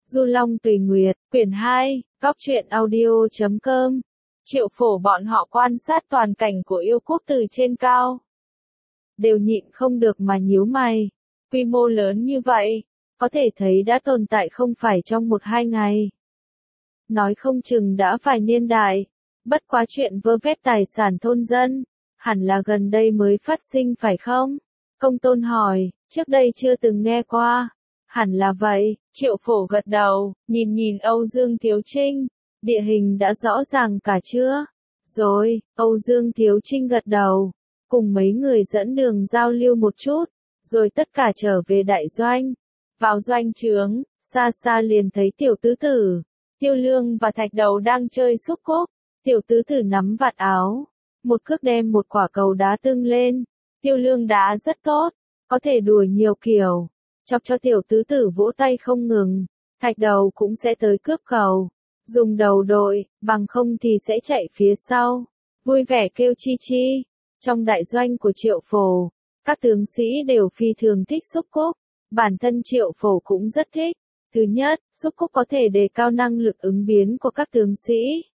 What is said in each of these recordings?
Du Long Tùy Nguyệt, quyển 2, góc truyện audio.com. Triệu Phổ bọn họ quan sát toàn cảnh của yêu quốc từ trên cao. Đều nhịn không được mà nhíu mày. Quy mô lớn như vậy, có thể thấy đã tồn tại không phải trong 1-2 ngày. Nói không chừng đã phải niên đại. Bất quá chuyện vơ vét tài sản thôn dân, hẳn là gần đây mới phát sinh phải không? Công Tôn hỏi, trước đây chưa từng nghe qua. Hẳn là vậy, Triệu Phổ gật đầu, nhìn Âu Dương Thiếu Trinh. Địa hình đã rõ ràng cả chưa? Rồi, Âu Dương Thiếu Trinh gật đầu, cùng mấy người dẫn đường giao lưu một chút, rồi tất cả trở về đại doanh. Vào doanh trướng, xa xa liền thấy tiểu tứ tử, Tiêu Lương và Thạch Đầu đang chơi xúc cúc. Tiểu tứ tử nắm vạt áo, một cước đem một quả cầu đá tưng lên. Tiêu Lương đá rất tốt, có thể đùa nhiều kiểu, chọc cho tiểu tứ tử vỗ tay không ngừng. Thạch Đầu cũng sẽ tới cướp cầu, dùng đầu đội, bằng không thì sẽ chạy phía sau, vui vẻ kêu chi chi. Trong đại doanh của Triệu Phổ, các tướng sĩ đều phi thường thích xúc cúc, bản thân Triệu Phổ cũng rất thích. Thứ nhất, xúc cúc có thể đề cao năng lực ứng biến của các tướng sĩ.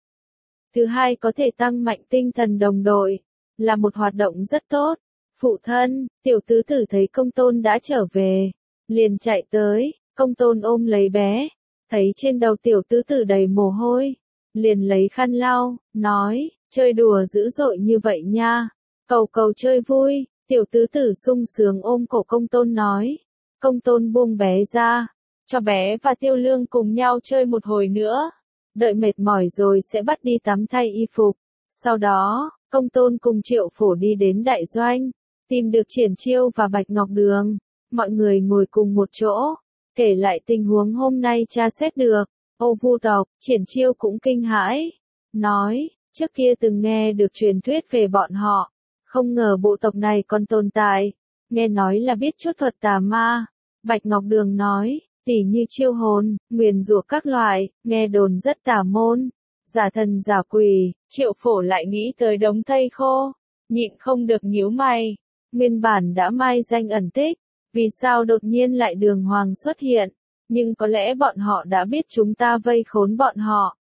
Thứ hai, có thể tăng mạnh tinh thần đồng đội, là một hoạt động rất tốt. Phụ thân, tiểu tứ tử thấy Công Tôn đã trở về, liền chạy tới. Công Tôn ôm lấy bé, thấy trên đầu tiểu tứ tử đầy mồ hôi, liền lấy khăn lau, nói, chơi đùa dữ dội như vậy nha, cầu chơi vui. Tiểu tứ tử sung sướng ôm cổ Công Tôn nói. Công Tôn buông bé ra, cho bé và Tiêu Lương cùng nhau chơi một hồi nữa. Đợi mệt mỏi rồi sẽ bắt đi tắm thay y phục. Sau đó, Công Tôn cùng Triệu Phổ đi đến đại doanh, tìm được Triển Chiêu và Bạch Ngọc Đường. Mọi người ngồi cùng một chỗ, kể lại tình huống hôm nay tra xét được. Ô Vu tộc, Triển Chiêu cũng kinh hãi, nói, trước kia từng nghe được truyền thuyết về bọn họ, không ngờ bộ tộc này còn tồn tại, nghe nói là biết chút thuật tà ma. Bạch Ngọc Đường nói, tỉ như chiêu hồn, nguyền rủa các loại, nghe đồn rất tà môn, giả thần giả quỷ. Triệu Phổ lại nghĩ tới đống thây khô, nhịn không được nhíu mày. Nguyên bản đã mai danh ẩn tích, vì sao đột nhiên lại đường hoàng xuất hiện? Nhưng có lẽ bọn họ đã biết chúng ta vây khốn bọn họ.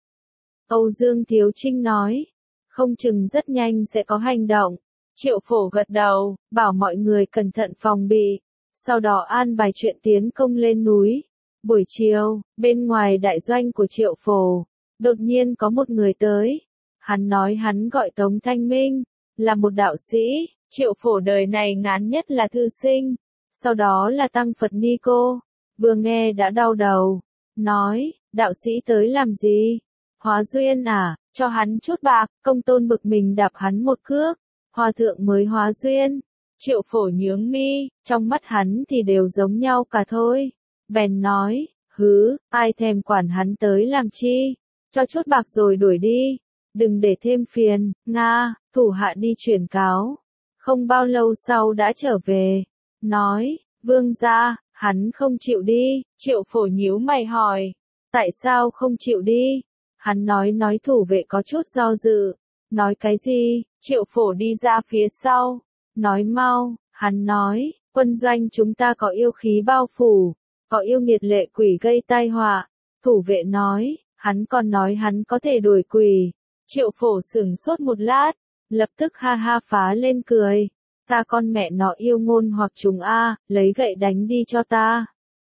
Âu Dương Thiếu Trinh nói, không chừng rất nhanh sẽ có hành động. Triệu Phổ gật đầu, bảo mọi người cẩn thận phòng bị, sau đó an bài chuyện tiến công lên núi. Buổi chiều, bên ngoài đại doanh của Triệu Phổ, đột nhiên có một người tới. Hắn nói hắn gọi Tống Thanh Minh, là một đạo sĩ. Triệu Phổ đời này ngán nhất là thư sinh, sau đó là tăng Phật Ni Cô. Vừa nghe đã đau đầu, nói, đạo sĩ tới làm gì? Hóa duyên à, cho hắn chút bạc. Công Tôn bực mình đạp hắn một cước, hòa thượng mới hóa duyên. Triệu Phổ nhướng mi, trong mắt hắn thì đều giống nhau cả thôi. Bèn nói, hứ, ai thèm quản hắn tới làm chi, cho chút bạc rồi đuổi đi, đừng để thêm phiền. Nga, thủ hạ đi truyền cáo. Không bao lâu sau đã trở về, nói, vương gia, hắn không chịu đi. Triệu Phổ nhíu mày hỏi, tại sao không chịu đi? Hắn nói thủ vệ có chút do dự. Nói cái gì? Triệu Phổ đi ra phía sau, nói mau. Hắn nói, quân doanh chúng ta có yêu khí bao phủ, có yêu nghiệt lệ quỷ gây tai họa. Thủ vệ nói, hắn còn nói hắn có thể đuổi quỷ. Triệu Phổ sửng sốt một lát, lập tức ha ha phá lên cười. Ta con mẹ nó yêu ngôn hoặc trùng a, lấy gậy đánh đi cho ta.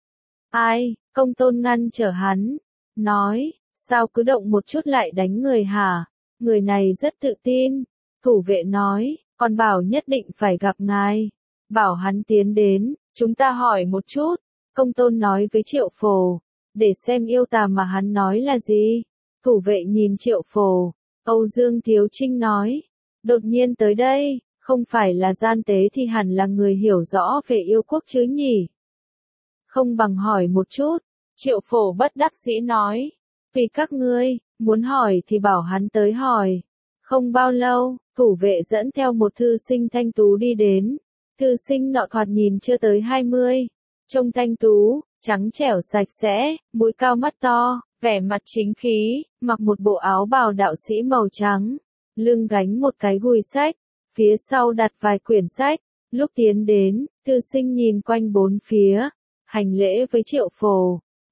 Ai? Công Tôn ngăn trở hắn, nói, sao cứ động một chút lại đánh người hả? Người này rất tự tin. Thủ vệ nói, còn bảo nhất định phải gặp ngài. Bảo hắn tiến đến, chúng ta hỏi một chút. Công Tôn nói với Triệu Phổ, để xem yêu tà mà hắn nói là gì. Thủ vệ nhìn Triệu Phổ. Âu Dương Thiếu Trinh nói, đột nhiên tới đây, không phải là gian tế thì hẳn là người hiểu rõ về yêu quốc chứ nhỉ? Không bằng hỏi một chút. Triệu Phổ bất đắc dĩ nói, tùy các ngươi, muốn hỏi thì bảo hắn tới hỏi. Không bao lâu, thủ vệ dẫn theo một thư sinh thanh tú đi đến. Thư sinh nọ thoạt nhìn chưa tới 20, trông thanh tú, trắng trẻo sạch sẽ, mũi cao mắt to, vẻ mặt chính khí, mặc một bộ áo bào đạo sĩ màu trắng, lưng gánh một cái gùi sách, phía sau đặt vài quyển sách. Lúc tiến đến, thư sinh nhìn quanh bốn phía, hành lễ với Triệu Phổ,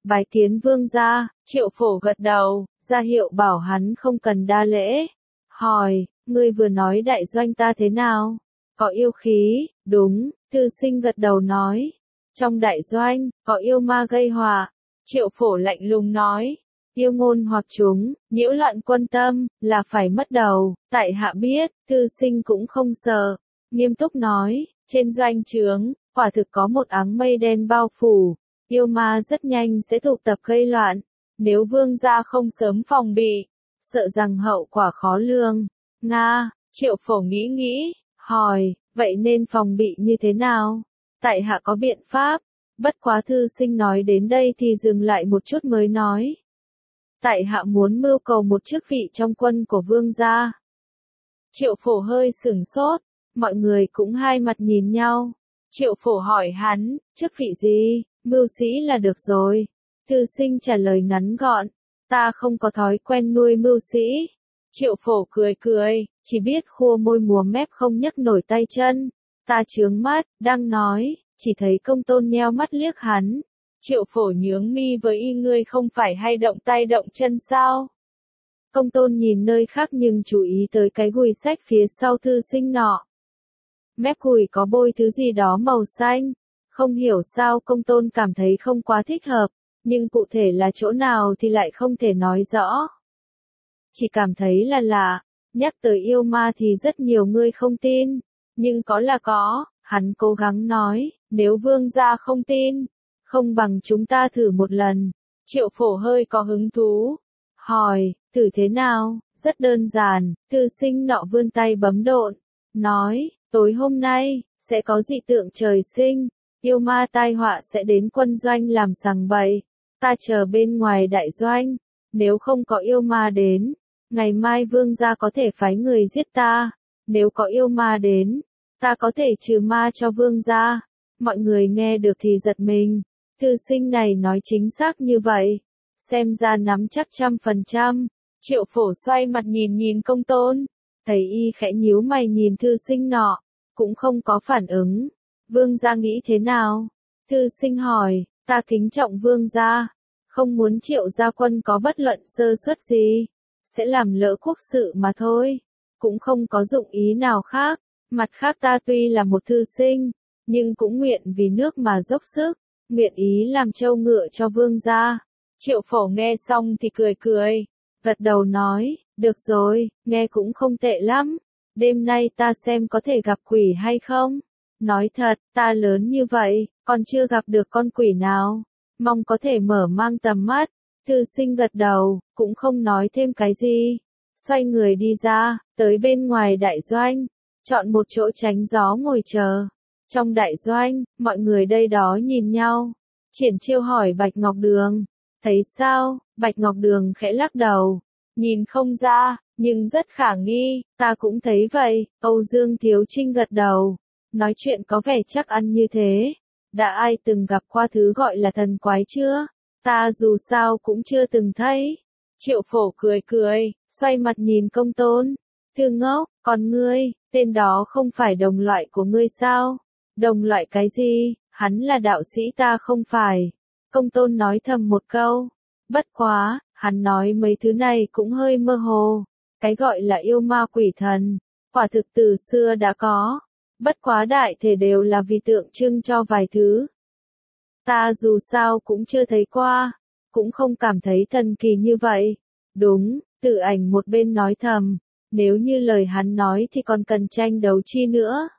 Bái kiến vương gia, Triệu Phổ gật đầu, ra hiệu bảo hắn không cần đa lễ. Hỏi, ngươi vừa nói đại doanh ta thế nào? Có yêu khí, đúng, Thư Sinh gật đầu nói. Trong đại doanh, có yêu ma gây họa. Triệu Phổ lạnh lùng nói. Yêu ngôn hoặc chúng, nhiễu loạn quân tâm, là phải mất đầu. Tại hạ biết, Thư Sinh cũng không sợ. Nghiêm túc nói, trên doanh trướng, quả thực có một áng mây đen bao phủ. Yêu ma rất nhanh sẽ tụ tập gây loạn. Nếu vương gia không sớm phòng bị, sợ rằng hậu quả khó lường. Nga, Triệu Phổ nghĩ nghĩ, hỏi, vậy nên phòng bị như thế nào? Tại hạ có biện pháp. Bất quá Thư Sinh nói đến đây thì dừng lại một chút mới nói. Tại hạ muốn mưu cầu một chức vị trong quân của vương gia. Triệu Phổ hơi sửng sốt, mọi người cũng hai mặt nhìn nhau. Triệu Phổ hỏi hắn, chức vị gì? Mưu sĩ là được rồi. Thư Sinh trả lời ngắn gọn, ta không có thói quen nuôi mưu sĩ. Triệu Phổ cười cười, chỉ biết khua môi múa mép không nhấc nổi tay chân. Ta chướng mắt, đang nói, chỉ thấy Công Tôn nheo mắt liếc hắn. Triệu Phổ nhướng mi với y, ngươi không phải hay động tay động chân sao? Công Tôn nhìn nơi khác nhưng chú ý tới cái gùi sách phía sau Thư Sinh nọ. Mép gùi có bôi thứ gì đó màu xanh. Không hiểu sao Công Tôn cảm thấy không quá thích hợp, nhưng cụ thể là chỗ nào thì lại không thể nói rõ. Chỉ cảm thấy là lạ, nhắc tới yêu ma thì rất nhiều người không tin, nhưng có là có, hắn cố gắng nói, nếu vương gia không tin, không bằng chúng ta thử một lần. Triệu Phổ hơi có hứng thú, hỏi, thử thế nào? Rất đơn giản. Thư Sinh nọ vươn tay bấm độn, nói, tối hôm nay, sẽ có dị tượng trời sinh, yêu ma tai họa sẽ đến quân doanh làm sằng bậy, ta chờ bên ngoài đại doanh, nếu không có yêu ma đến, ngày mai vương gia có thể phái người giết ta, nếu có yêu ma đến, ta có thể trừ ma cho vương gia. Mọi người nghe được thì giật mình, Thư Sinh này nói chính xác như vậy, xem ra nắm chắc 100%. Triệu Phổ xoay mặt nhìn nhìn Công Tôn, thấy y khẽ nhíu mày nhìn Thư Sinh nọ, cũng không có phản ứng. Vương gia nghĩ thế nào? Thư Sinh hỏi, ta kính trọng vương gia, không muốn Triệu gia quân có bất luận sơ suất gì, sẽ làm lỡ quốc sự mà thôi, cũng không có dụng ý nào khác. Mặt khác ta tuy là một thư sinh, nhưng cũng nguyện vì nước mà dốc sức, nguyện ý làm trâu ngựa cho vương gia. Triệu Phổ nghe xong thì cười cười, gật đầu nói, được rồi, nghe cũng không tệ lắm, đêm nay ta xem có thể gặp quỷ hay không. Nói thật, ta lớn như vậy, còn chưa gặp được con quỷ nào, mong có thể mở mang tầm mắt. Thư Sinh gật đầu, cũng không nói thêm cái gì, xoay người đi ra, tới bên ngoài đại doanh, chọn một chỗ tránh gió ngồi chờ. Trong đại doanh, mọi người đây đó nhìn nhau. Triển Chiêu hỏi Bạch Ngọc Đường, thấy sao? Bạch Ngọc Đường khẽ lắc đầu, nhìn không ra, nhưng rất khả nghi, ta cũng thấy vậy. Âu Dương Thiếu Trinh gật đầu, nói chuyện có vẻ chắc ăn như thế. Đã ai từng gặp qua thứ gọi là thần quái chưa? Ta dù sao cũng chưa từng thấy. Triệu Phổ cười cười, xoay mặt nhìn Công Tôn. Thư ngốc, còn ngươi, tên đó không phải đồng loại của ngươi sao? Đồng loại cái gì? Hắn là đạo sĩ ta không phải. Công Tôn nói thầm một câu. Bất quá, hắn nói mấy thứ này cũng hơi mơ hồ. Cái gọi là yêu ma quỷ thần, quả thực từ xưa đã có. Bất quá đại thể đều là vì tượng trưng cho vài thứ. Ta dù sao cũng chưa thấy qua, cũng không cảm thấy thần kỳ như vậy. Đúng, Tử Ảnh một bên nói thầm, nếu như lời hắn nói thì còn cần tranh đấu chi nữa.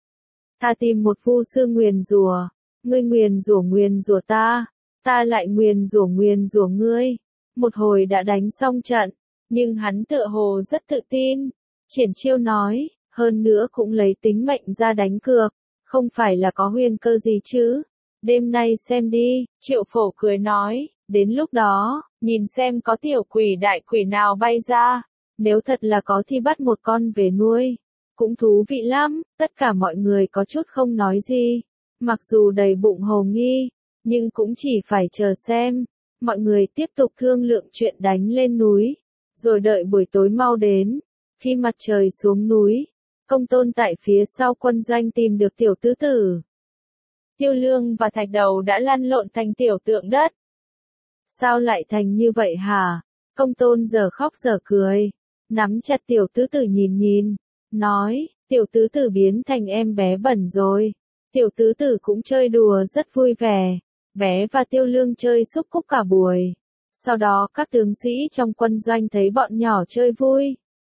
Ta tìm một phu sư nguyền rủa, ngươi nguyền rủa ta, ta lại nguyền rủa ngươi. Một hồi đã đánh xong trận, nhưng hắn tựa hồ rất tự tin. Triển Chiêu nói, hơn nữa cũng lấy tính mệnh ra đánh cược, không phải là có huyền cơ gì chứ. Đêm nay xem đi, Triệu Phổ cười nói, đến lúc đó, nhìn xem có tiểu quỷ đại quỷ nào bay ra, nếu thật là có thì bắt một con về nuôi. Cũng thú vị lắm, tất cả mọi người có chút không nói gì, mặc dù đầy bụng hồ nghi, nhưng cũng chỉ phải chờ xem. Mọi người tiếp tục thương lượng chuyện đánh lên núi, rồi đợi buổi tối mau đến. Khi mặt trời xuống núi, Công Tôn tại phía sau quân doanh tìm được tiểu tứ tử. Tiêu Lương và Thạch Đầu đã lăn lộn thành tiểu tượng đất. Sao lại thành như vậy hả? Công tôn giờ khóc giờ cười, nắm chặt tiểu tứ tử nhìn, nói, tiểu tứ tử biến thành em bé bẩn rồi. Tiểu tứ tử cũng chơi đùa rất vui vẻ, bé và Tiêu Lương chơi xúc cúc cả buổi. Sau đó các tướng sĩ trong quân doanh thấy bọn nhỏ chơi vui,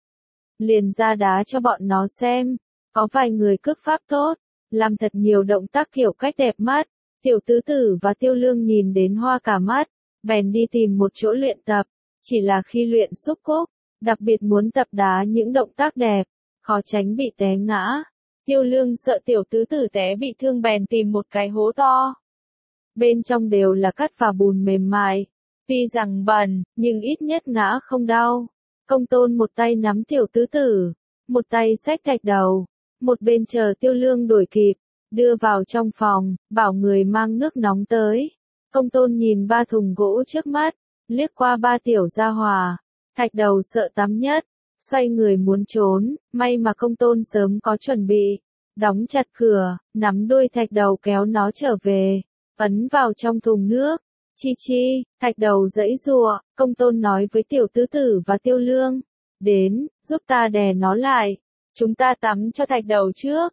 liền ra đá cho bọn nó xem. Có vài người cước pháp tốt, làm thật nhiều động tác kiểu cách đẹp mắt. Tiểu tứ tử và Tiêu Lương nhìn đến hoa cả mắt, bèn đi tìm một chỗ luyện tập. Chỉ là khi luyện xúc cúc, đặc biệt muốn tập đá những động tác đẹp, khó tránh bị té ngã. Tiêu Lương sợ tiểu tứ tử té bị thương bèn tìm một cái hố to. Bên trong đều là cát và bùn mềm mại. Tuy rằng bẩn, nhưng ít nhất ngã không đau. Công tôn một tay nắm tiểu tứ tử, một tay xách thạch đầu, một bên chờ Tiêu Lương đuổi kịp, đưa vào trong phòng, bảo người mang nước nóng tới. Công tôn nhìn 3 thùng gỗ trước mắt, liếc qua 3 tiểu gia hỏa, thạch đầu sợ tắm nhất, xoay người muốn trốn, may mà công tôn sớm có chuẩn bị, đóng chặt cửa, nắm đuôi thạch đầu kéo nó trở về, ấn vào trong thùng nước. Chi, thạch đầu giãy giụa, công tôn nói với tiểu tứ tử và Tiêu Lương, đến, giúp ta đè nó lại, chúng ta tắm cho thạch đầu trước.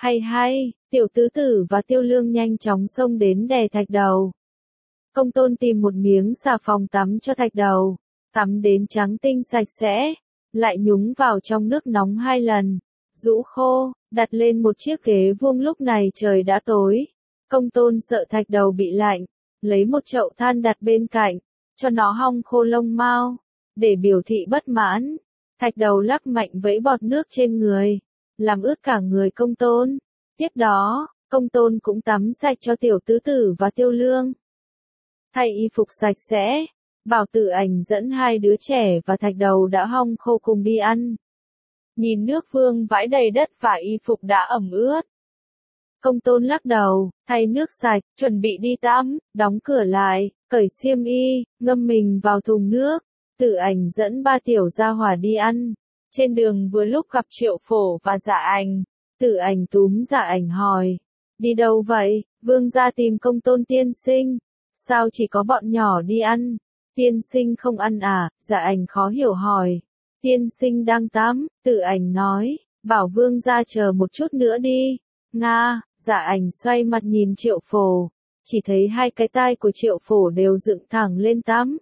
Hay, tiểu tứ tử và Tiêu Lương nhanh chóng xông đến đè thạch đầu. Công tôn tìm một miếng xà phòng tắm cho thạch đầu, tắm đến trắng tinh sạch sẽ, lại nhúng vào trong nước nóng 2 lần, rũ khô, đặt lên một chiếc ghế vuông. Lúc này trời đã tối, công tôn sợ thạch đầu bị lạnh, lấy một chậu than đặt bên cạnh, cho nó hong khô lông mao, để biểu thị bất mãn. Thạch đầu lắc mạnh vẫy bọt nước trên người, làm ướt cả người công tôn. Tiếp đó, công tôn cũng tắm sạch cho tiểu tứ tử và Tiêu Lương. Thay y phục sạch sẽ, Bảo Tử Ảnh dẫn 2 đứa trẻ và thạch đầu đã hong khô cùng đi ăn. Nhìn nước vương vãi đầy đất và y phục đã ẩm ướt, công tôn lắc đầu, thay nước sạch, chuẩn bị đi tắm, đóng cửa lại, cởi xiêm y, ngâm mình vào thùng nước. Tử Ảnh dẫn 3 tiểu gia hỏa đi ăn. Trên đường vừa lúc gặp Triệu Phổ và Dạ Ảnh. Tử Ảnh túm Dạ Ảnh hỏi, đi đâu vậy? Vương gia tìm công tôn tiên sinh. Sao chỉ có bọn nhỏ đi ăn? Tiên sinh không ăn à? Dạ Ảnh khó hiểu hỏi. Tiên sinh đang tắm, Tử Ảnh nói, bảo vương gia chờ một chút nữa đi. Nga. Dạ Ảnh xoay mặt nhìn Triệu Phổ, chỉ thấy 2 cái tai của Triệu Phổ đều dựng thẳng lên tắm.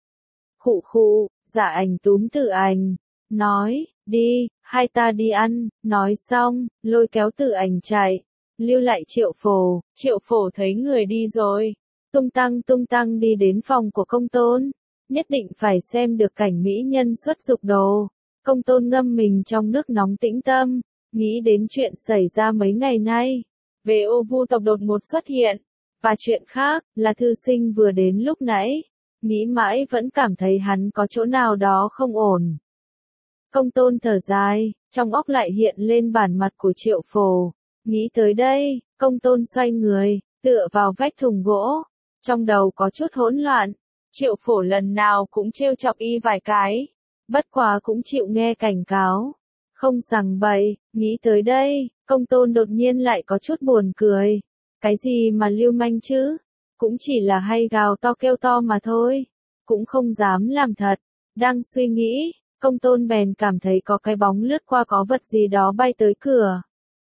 Khụ, Dạ Ảnh túm Tử Ảnh, nói, đi, hai ta đi ăn. Nói xong, lôi kéo Tử Ảnh chạy, lưu lại Triệu Phổ. Triệu Phổ thấy người đi rồi, tung tăng đi đến phòng của công tôn, nhất định phải xem được cảnh mỹ nhân xuất dục đồ. Công tôn ngâm mình trong nước nóng tĩnh tâm, nghĩ đến chuyện xảy ra mấy ngày nay. Về ô vu tộc đột ngột xuất hiện, và chuyện khác là thư sinh vừa đến lúc nãy, nghĩ mãi vẫn cảm thấy hắn có chỗ nào đó không ổn. Công tôn thở dài, trong óc lại hiện lên bản mặt của Triệu Phổ. Nghĩ tới đây, công tôn xoay người, tựa vào vách thùng gỗ, trong đầu có chút hỗn loạn. Triệu Phổ lần nào cũng trêu chọc y vài cái, bất quá cũng chịu nghe cảnh cáo, không sằng bậy. Nghĩ tới đây, công tôn đột nhiên lại có chút buồn cười. Cái gì mà lưu manh chứ? Cũng chỉ là hay gào to kêu to mà thôi, cũng không dám làm thật. Đang suy nghĩ, công tôn bèn cảm thấy có cái bóng lướt qua, có vật gì đó bay tới cửa.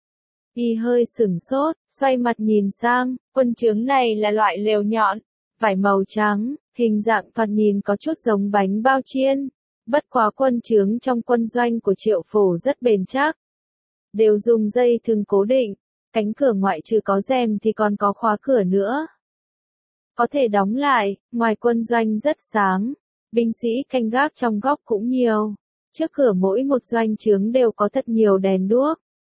Y hơi sửng sốt, xoay mặt nhìn sang, quân trướng này là loại lều nhọn, vải màu trắng, hình dạng thoạt nhìn có chút giống bánh bao chiên. Bất quá quân trướng trong quân doanh của Triệu Phổ rất bền chắc, đều dùng dây thừng cố định, cánh cửa ngoại trừ có rèm thì còn có khóa cửa nữa, có thể đóng lại. Ngoài quân doanh rất sáng, binh sĩ canh gác trong góc cũng nhiều, trước cửa mỗi một doanh trướng đều có thật nhiều đèn đuốc,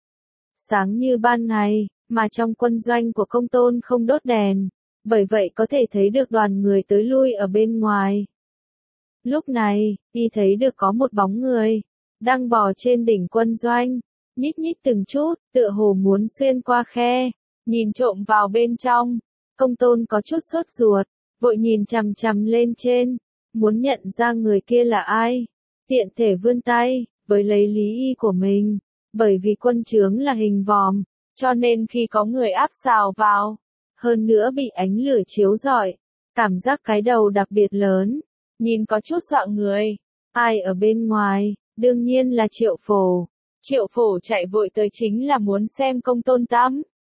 sáng như ban ngày, mà trong quân doanh của công tôn không đốt đèn, bởi vậy có thể thấy được đoàn người tới lui ở bên ngoài. Lúc này, y thấy được có một bóng người, đang bò trên đỉnh quân doanh, nhích từng chút, tựa hồ muốn xuyên qua khe, nhìn trộm vào bên trong. Công tôn có chút sốt ruột, vội nhìn chằm lên trên, muốn nhận ra người kia là ai, tiện thể vươn tay, với lấy lý y của mình, bởi vì quân trướng là hình vòm, cho nên khi có người áp xào vào, hơn nữa bị ánh lửa chiếu rọi, Cảm giác cái đầu đặc biệt lớn, nhìn có chút dọa người. Ai ở bên ngoài? Đương nhiên là Triệu Phổ. Triệu Phổ chạy vội tới chính là muốn xem Công Tôn tắm.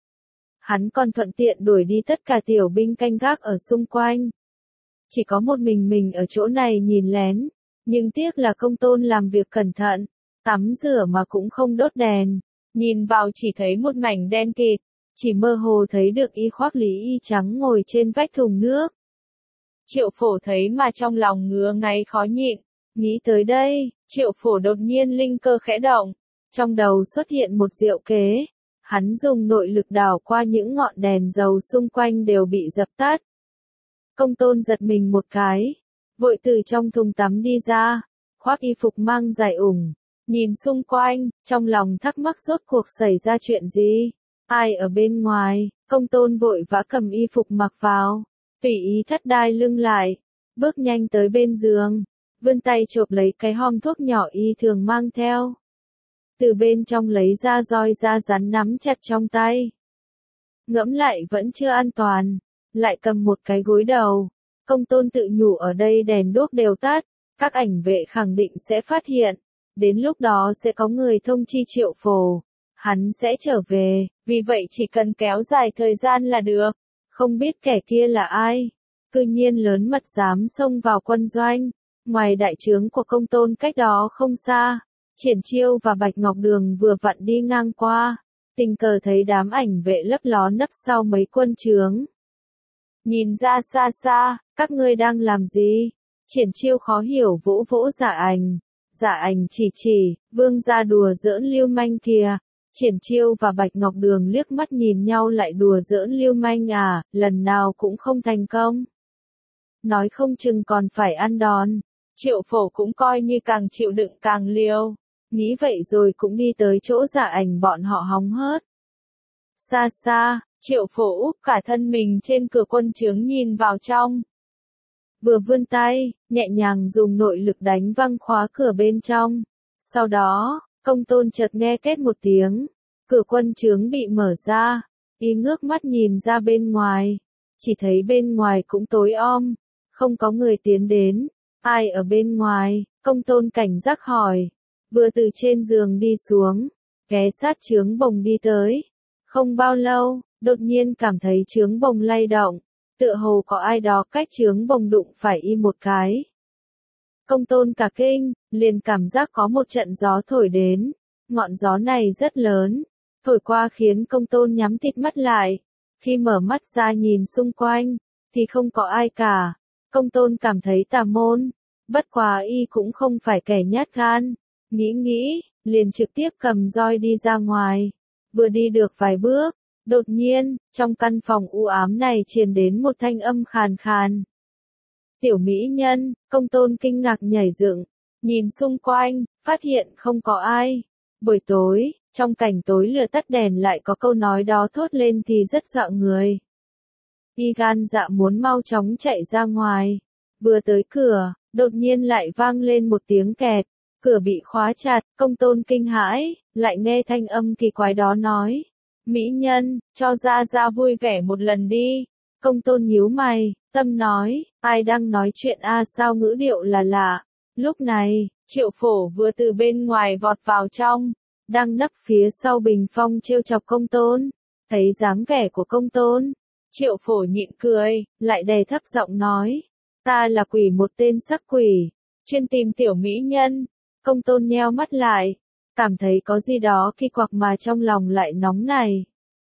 Hắn còn thuận tiện đuổi đi tất cả tiểu binh canh gác ở xung quanh. Chỉ có một mình ở chỗ này nhìn lén, nhưng tiếc là Công Tôn làm việc cẩn thận, tắm rửa mà cũng không đốt đèn, nhìn vào chỉ thấy một mảnh đen kịt, chỉ mơ hồ thấy được y khoác lý y trắng ngồi trên vách thùng nước. Triệu Phổ thấy mà trong lòng ngứa ngáy khó nhịn, nghĩ tới đây, Triệu Phổ đột nhiên linh cơ khẽ động, trong đầu xuất hiện một diệu kế, hắn dùng nội lực đảo qua những ngọn đèn dầu xung quanh đều bị dập tắt. Công Tôn giật mình một cái, vội từ trong thùng tắm đi ra, khoác y phục mang dài ủng, nhìn xung quanh, trong lòng thắc mắc rốt cuộc xảy ra chuyện gì, ai ở bên ngoài. Công Tôn vội vã cầm y phục mặc vào, tùy ý thắt đai lưng lại, bước nhanh tới bên giường, vươn tay chộp lấy cái hòm thuốc nhỏ y thường mang theo. Từ bên trong lấy ra roi da rắn nắm chặt trong tay. Ngẫm lại vẫn chưa an toàn, lại cầm một cái gối đầu. Công Tôn tự nhủ ở đây đèn đuốc đều tắt, các ảnh vệ khẳng định sẽ phát hiện, đến lúc đó sẽ có người thông chi Triệu Phổ, hắn sẽ trở về, vì vậy chỉ cần kéo dài thời gian là được. Không biết kẻ kia là ai, cư nhiên lớn mật dám xông vào quân doanh, ngoài đại trướng của Công Tôn cách đó không xa, Triển Chiêu và Bạch Ngọc Đường vừa vặn đi ngang qua, tình cờ thấy đám ảnh vệ lấp ló nấp sau mấy quân trướng. Nhìn ra xa xa, các ngươi đang làm gì? Triển Chiêu khó hiểu vỗ vỗ Dạ Ảnh chỉ, vương gia đùa giỡn lưu manh kìa. Triển Chiêu và Bạch Ngọc Đường liếc mắt nhìn nhau lại đùa giỡn lưu manh à, lần nào cũng không thành công. Nói không chừng còn phải ăn đòn. Triệu Phổ cũng coi như càng chịu đựng càng liều. Nghĩ vậy rồi cũng đi tới chỗ Dạ Ảnh bọn họ hóng hớt. Xa xa, Triệu Phổ úp cả thân mình trên cửa quân trướng nhìn vào trong. Vừa vươn tay, nhẹ nhàng dùng nội lực đánh văng khóa cửa bên trong. Sau đó, Công Tôn chợt nghe két một tiếng, cửa quân trướng bị mở ra, y ngước mắt nhìn ra bên ngoài, chỉ thấy bên ngoài cũng tối om, không có người tiến đến, ai ở bên ngoài, Công Tôn cảnh giác hỏi, vừa từ trên giường đi xuống, ghé sát trướng bồng đi tới, không bao lâu, đột nhiên cảm thấy trướng bồng lay động, tựa hồ có ai đó cách trướng bồng đụng phải y một cái. Công Tôn cả kinh, liền cảm giác có một trận gió thổi đến, ngọn gió này rất lớn, thổi qua khiến Công Tôn nhắm tịt mắt lại, khi mở mắt ra nhìn xung quanh, thì không có ai cả, Công Tôn cảm thấy tà môn, bất quá y cũng không phải kẻ nhát gan, nghĩ, liền trực tiếp cầm roi đi ra ngoài, vừa đi được vài bước, đột nhiên, trong căn phòng u ám này truyền đến một thanh âm khàn khàn. Tiểu mỹ nhân, Công Tôn kinh ngạc nhảy dựng, nhìn xung quanh, phát hiện không có ai. Buổi tối, trong cảnh tối lửa tắt đèn lại có câu nói đó thốt lên thì rất dọa người. Y gan dạ muốn mau chóng chạy ra ngoài. Vừa tới cửa, đột nhiên lại vang lên một tiếng kẹt, cửa bị khóa chặt, Công Tôn kinh hãi, lại nghe thanh âm kỳ quái đó nói. Mỹ nhân, cho ra vui vẻ một lần đi. Công Tôn nhíu mày, tâm nói, ai đang nói chuyện sao ngữ điệu là lạ. Lúc này, Triệu Phổ vừa từ bên ngoài vọt vào trong, đang nấp phía sau bình phong trêu chọc Công Tôn. Thấy dáng vẻ của Công Tôn, Triệu Phổ nhịn cười, lại đè thấp giọng nói, ta là quỷ, một tên sắc quỷ, chuyên tìm tiểu mỹ nhân. Công Tôn nheo mắt lại, cảm thấy có gì đó kỳ quặc mà trong lòng lại nóng này.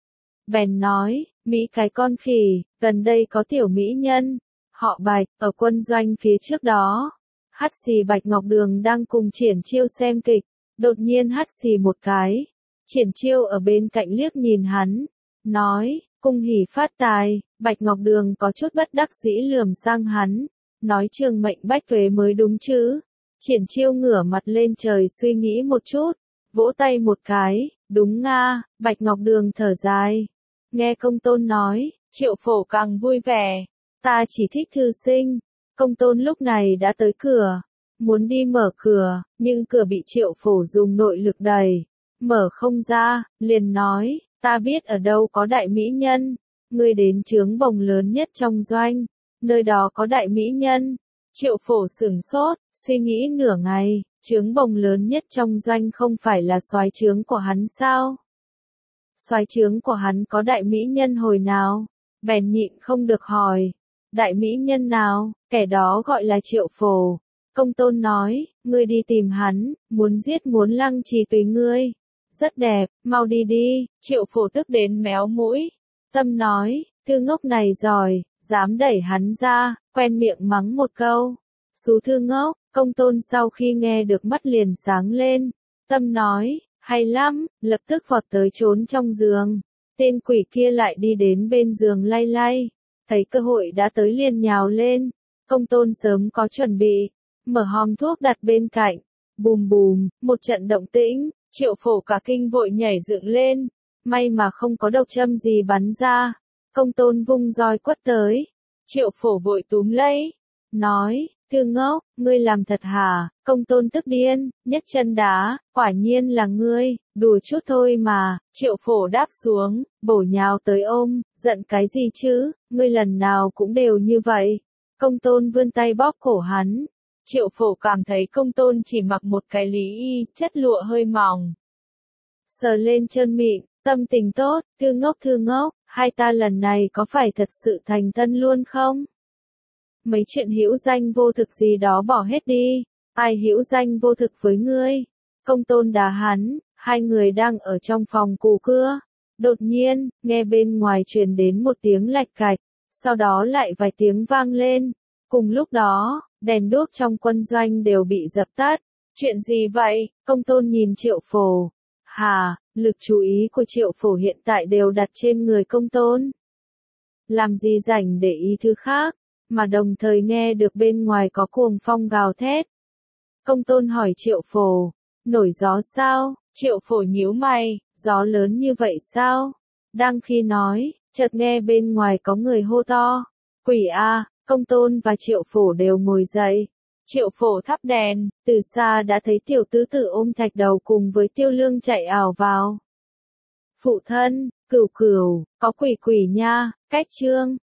Bèn nói, Mỹ cái con khỉ, gần đây có tiểu mỹ nhân, họ Bạch, ở quân doanh phía trước đó. Hắt xì Bạch Ngọc Đường đang cùng Triển Chiêu xem kịch, đột nhiên hắt xì một cái. Triển Chiêu ở bên cạnh liếc nhìn hắn, nói, cung hỉ phát tài. Bạch Ngọc Đường có chút bất đắc dĩ lườm sang hắn, nói trường mệnh bách tuế mới đúng chứ. Triển Chiêu ngửa mặt lên trời suy nghĩ một chút, vỗ tay một cái, đúng nga. Bạch Ngọc Đường thở dài, nghe Công Tôn nói, Triệu Phổ càng vui vẻ, ta chỉ thích thư sinh. Công Tôn lúc này đã tới cửa, muốn đi mở cửa, nhưng cửa bị Triệu Phổ dùng nội lực đẩy, mở không ra, liền nói, ta biết ở đâu có đại mỹ nhân, ngươi đến trướng bồng lớn nhất trong doanh, nơi đó có đại mỹ nhân. Triệu Phổ sửng sốt, suy nghĩ nửa ngày, trướng bồng lớn nhất trong doanh không phải là soái trướng của hắn sao? Soái trướng của hắn có đại mỹ nhân hồi nào? Bèn nhịn không được hỏi. Đại mỹ nhân nào? Kẻ đó gọi là Triệu Phổ. Công tôn nói, ngươi đi tìm hắn, muốn giết muốn lăng trì tùy ngươi. Rất đẹp, mau đi đi. Triệu Phổ tức đến méo mũi. Tâm nói, thư ngốc này giỏi, dám đẩy hắn ra, quen miệng mắng một câu. Xú thư ngốc. Công tôn sau khi nghe được mắt liền sáng lên. Tâm nói, hay lắm, lập tức vọt tới trốn trong giường. Tên quỷ kia lại đi đến bên giường lay lay. Thấy cơ hội đã tới liền nhào lên. Công tôn sớm có chuẩn bị. Mở hòm thuốc đặt bên cạnh. Bùm bùm, một trận động tĩnh. Triệu Phổ cả kinh vội nhảy dựng lên. May mà không có độc châm gì bắn ra. Công tôn vung roi quất tới. Triệu Phổ vội túm lấy. Nói, thư ngốc, ngươi làm thật hả? Công tôn tức điên, nhấc chân đá, quả nhiên là ngươi, đùa chút thôi mà. Triệu Phổ đáp xuống, bổ nhào tới ôm, giận cái gì chứ, ngươi lần nào cũng đều như vậy. Công tôn vươn tay bóp cổ hắn. Triệu Phổ cảm thấy công tôn chỉ mặc một cái lý y, chất lụa hơi mỏng. Sờ lên chân mịn, tâm tình tốt, thư ngốc, hai ta lần này có phải thật sự thành thân luôn không? Mấy chuyện hữu danh vô thực gì đó bỏ hết đi, ai hữu danh vô thực với ngươi? Công tôn đá hắn, hai người đang ở trong phòng cù cưa. Đột nhiên, nghe bên ngoài truyền đến một tiếng lạch cạch, sau đó lại vài tiếng vang lên. Cùng lúc đó, đèn đuốc trong quân doanh đều bị dập tắt. Chuyện gì vậy? Công tôn nhìn Triệu Phổ. Hà, lực chú ý của Triệu Phổ hiện tại đều đặt trên người công tôn. Làm gì rảnh để ý thứ khác, mà đồng thời nghe được bên ngoài có cuồng phong gào thét. Công tôn hỏi Triệu Phổ, nổi gió sao? Triệu Phổ nhíu mày, gió lớn như vậy sao? Đang khi nói, chợt nghe bên ngoài có người hô to. Quỷ a! Công tôn và Triệu Phổ đều ngồi dậy. Triệu Phổ thắp đèn, từ xa đã thấy tiểu tứ tử ôm thạch đầu cùng với Tiêu Lương chạy ảo vào. Phụ thân, cửu, có quỷ nha, cách chương.